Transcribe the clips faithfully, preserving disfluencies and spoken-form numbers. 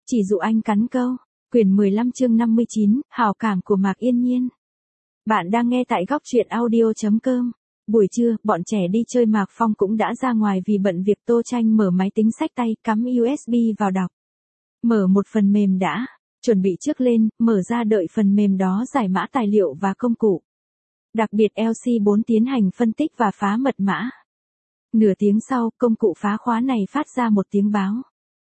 Chỉ dụ anh cắn câu. Quyển mười lăm chương năm mươi chín, hào cảm của Mạc Yên Nhiên. Bạn đang nghe tại góc truyện audio chấm com. Buổi trưa, bọn trẻ đi chơi Mạc Phong cũng đã ra ngoài vì bận việc. Tô Tranh mở máy tính xách tay, cắm u ét bê vào đọc. Mở một phần mềm đã, chuẩn bị trước lên, mở ra đợi phần mềm đó giải mã tài liệu và công cụ. Đặc biệt lờ xê bốn tiến hành phân tích và phá mật mã. Nửa tiếng sau, công cụ phá khóa này phát ra một tiếng báo.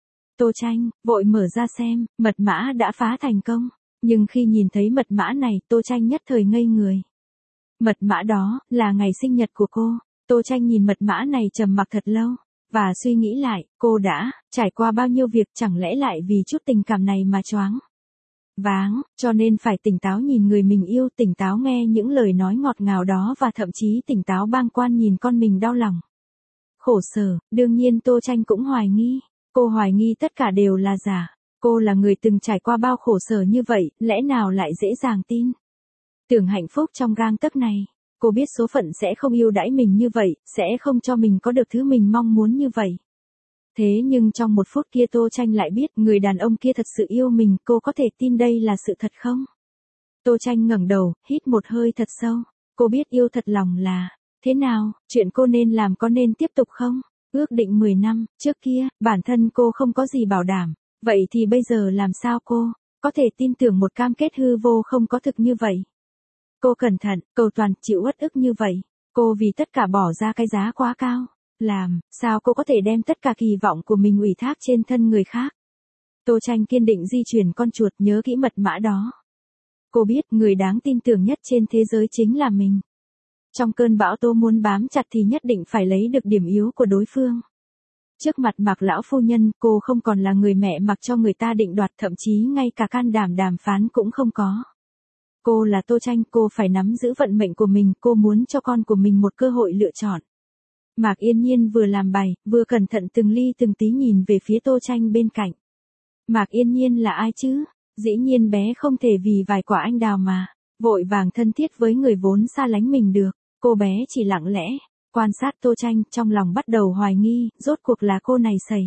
Tô Tranh vội mở ra xem, mật mã đã phá thành công. Nhưng khi nhìn thấy mật mã này, Tô Tranh nhất thời ngây người. Mật mã đó là ngày sinh nhật của cô. Tô Tranh nhìn mật mã này trầm mặc thật lâu, và suy nghĩ lại, cô đã trải qua bao nhiêu việc, chẳng lẽ lại vì chút tình cảm này mà choáng váng, cho nên phải tỉnh táo nhìn người mình yêu, tỉnh táo nghe những lời nói ngọt ngào đó và thậm chí tỉnh táo bàng quan nhìn con mình đau lòng. Khổ sở, đương nhiên Tô Tranh cũng hoài nghi. Cô hoài nghi tất cả đều là giả. Cô là người từng trải qua bao khổ sở như vậy, lẽ nào lại dễ dàng tin? Tưởng hạnh phúc trong gang tấc này. Cô biết số phận sẽ không yêu đãi mình như vậy, sẽ không cho mình có được thứ mình mong muốn như vậy. Thế nhưng trong một phút kia Tô Tranh lại biết người đàn ông kia thật sự yêu mình, cô có thể tin đây là sự thật không? Tô Tranh ngẩng đầu, hít một hơi thật sâu. Cô biết yêu thật lòng là thế nào, chuyện cô nên làm có nên tiếp tục không? Ước định mười năm, trước kia, bản thân cô không có gì bảo đảm, vậy thì bây giờ làm sao cô có thể tin tưởng một cam kết hư vô không có thực như vậy? Cô cẩn thận, cầu toàn, chịu uất ức như vậy, cô vì tất cả bỏ ra cái giá quá cao, làm sao cô có thể đem tất cả kỳ vọng của mình ủy thác trên thân người khác? Tô Tranh kiên định di chuyển con chuột, nhớ kỹ mật mã đó. Cô biết người đáng tin tưởng nhất trên thế giới chính là mình. Trong cơn bão tố muốn bám chặt thì nhất định phải lấy được điểm yếu của đối phương. Trước mặt Mạc lão phu nhân, cô không còn là người mẹ mặc cho người ta định đoạt, thậm chí ngay cả can đảm đàm phán cũng không có. Cô là Tô Tranh, cô phải nắm giữ vận mệnh của mình, cô muốn cho con của mình một cơ hội lựa chọn. Mạc Yên Nhiên vừa làm bài, vừa cẩn thận từng ly từng tí nhìn về phía Tô Tranh bên cạnh. Mạc Yên Nhiên là ai chứ? Dĩ nhiên bé không thể vì vài quả anh đào mà vội vàng thân thiết với người vốn xa lánh mình được. Cô bé chỉ lặng lẽ quan sát Tô Tranh, trong lòng bắt đầu hoài nghi, rốt cuộc là cô này xảy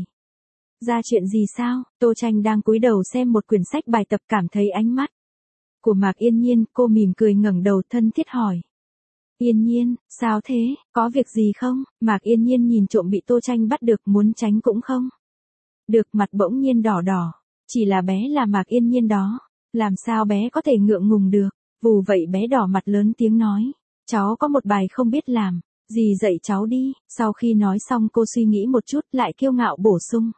ra chuyện gì sao? Tô Tranh đang cúi đầu xem một quyển sách bài tập, cảm thấy ánh mắt của Mạc Yên Nhiên, cô mỉm cười ngẩng đầu thân thiết hỏi. Yên Nhiên, sao thế, có việc gì không? Mạc Yên Nhiên nhìn trộm bị Tô Tranh bắt được, muốn tránh cũng không được, mặt bỗng nhiên đỏ đỏ. Chỉ là bé là Mạc Yên Nhiên đó, làm sao bé có thể ngượng ngùng được? Vù vậy bé đỏ mặt lớn tiếng nói. Cháu có một bài không biết làm, dì dạy cháu đi. Sau khi nói xong cô suy nghĩ một chút, lại kiêu ngạo bổ sung.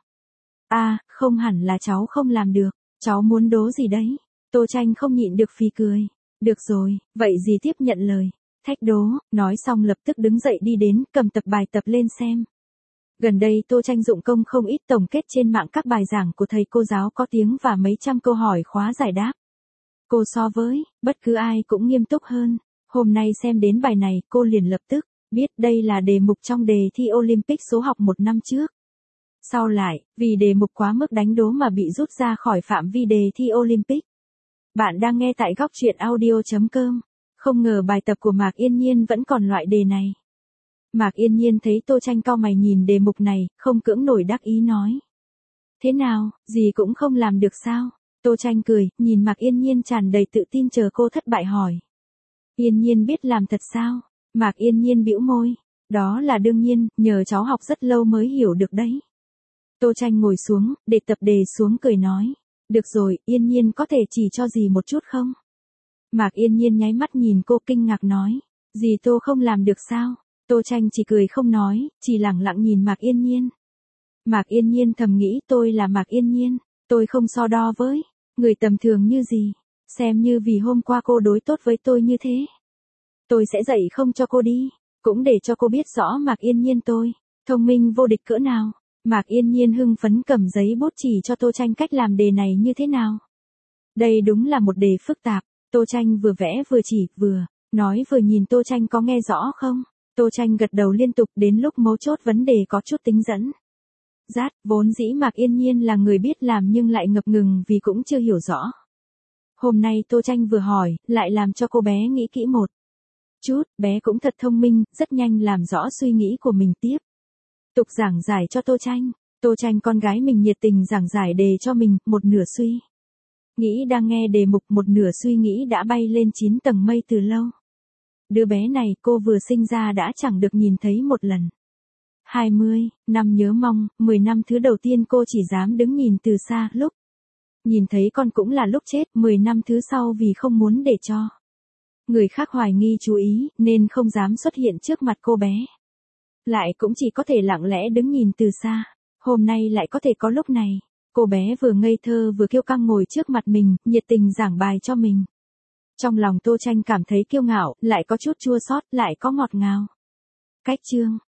À, không hẳn là cháu không làm được, cháu muốn đố gì đấy? Tô Tranh không nhịn được phì cười. Được rồi, vậy dì tiếp nhận lời thách đố. Nói xong lập tức đứng dậy đi đến, cầm tập bài tập lên xem. Gần đây Tô Tranh dụng công không ít, tổng kết trên mạng các bài giảng của thầy cô giáo có tiếng và mấy trăm câu hỏi khóa giải đáp. Cô so với bất cứ ai cũng nghiêm túc hơn. Hôm nay xem đến bài này, cô liền lập tức biết đây là đề mục trong đề thi Olympic số học một năm trước. Sau lại, vì đề mục quá mức đánh đố mà bị rút ra khỏi phạm vi đề thi Olympic. Bạn đang nghe tại góc truyện audio chấm com. Không ngờ bài tập của Mạc Yên Nhiên vẫn còn loại đề này. Mạc Yên Nhiên thấy Tô Tranh cau mày nhìn đề mục này, không cưỡng nổi đắc ý nói. Thế nào, gì cũng không làm được sao? Tô Tranh cười, nhìn Mạc Yên Nhiên tràn đầy tự tin chờ cô thất bại hỏi. Yên Nhiên biết làm thật sao? Mạc Yên Nhiên bĩu môi. Đó là đương nhiên, nhờ cháu học rất lâu mới hiểu được đấy. Tô Tranh ngồi xuống, để tập đề xuống cười nói. Được rồi, Yên Nhiên có thể chỉ cho dì một chút không? Mạc Yên Nhiên nháy mắt nhìn cô kinh ngạc nói. Dì Tô không làm được sao? Tô Tranh chỉ cười không nói, chỉ lẳng lặng nhìn Mạc Yên Nhiên. Mạc Yên Nhiên thầm nghĩ tôi là Mạc Yên Nhiên, tôi không so đo với người tầm thường như gì. Xem như vì hôm qua cô đối tốt với tôi như thế, tôi sẽ dạy không cho cô đi, cũng để cho cô biết rõ Mạc Yên Nhiên tôi thông minh vô địch cỡ nào. Mạc Yên Nhiên hưng phấn cầm giấy bút chỉ cho Tô Tranh cách làm đề này như thế nào. Đây đúng là một đề phức tạp. Tô Tranh vừa vẽ vừa chỉ, vừa nói vừa nhìn Tô Tranh có nghe rõ không. Tô Tranh gật đầu liên tục, đến lúc mấu chốt vấn đề có chút tính dẫn dắt, vốn dĩ Mạc Yên Nhiên là người biết làm nhưng lại ngập ngừng vì cũng chưa hiểu rõ. Hôm nay Tô Tranh vừa hỏi, lại làm cho cô bé nghĩ kỹ một chút, bé cũng thật thông minh, rất nhanh làm rõ suy nghĩ của mình tiếp tục giảng giải cho Tô Tranh. Tô Tranh con gái mình nhiệt tình giảng giải đề cho mình, một nửa suy nghĩ đang nghe đề mục, một nửa suy nghĩ đã bay lên chín tầng mây từ lâu. Đứa bé này cô vừa sinh ra đã chẳng được nhìn thấy một lần. hai mươi năm nhớ mong, mười năm thứ đầu tiên cô chỉ dám đứng nhìn từ xa, lúc nhìn thấy con cũng là lúc chết, mười năm thứ sau vì không muốn để cho người khác hoài nghi chú ý, nên không dám xuất hiện trước mặt cô bé. Lại cũng chỉ có thể lặng lẽ đứng nhìn từ xa. Hôm nay lại có thể có lúc này. Cô bé vừa ngây thơ vừa kiêu căng ngồi trước mặt mình, nhiệt tình giảng bài cho mình. Trong lòng Tô Tranh cảm thấy kiêu ngạo, lại có chút chua xót, lại có ngọt ngào. Cách chương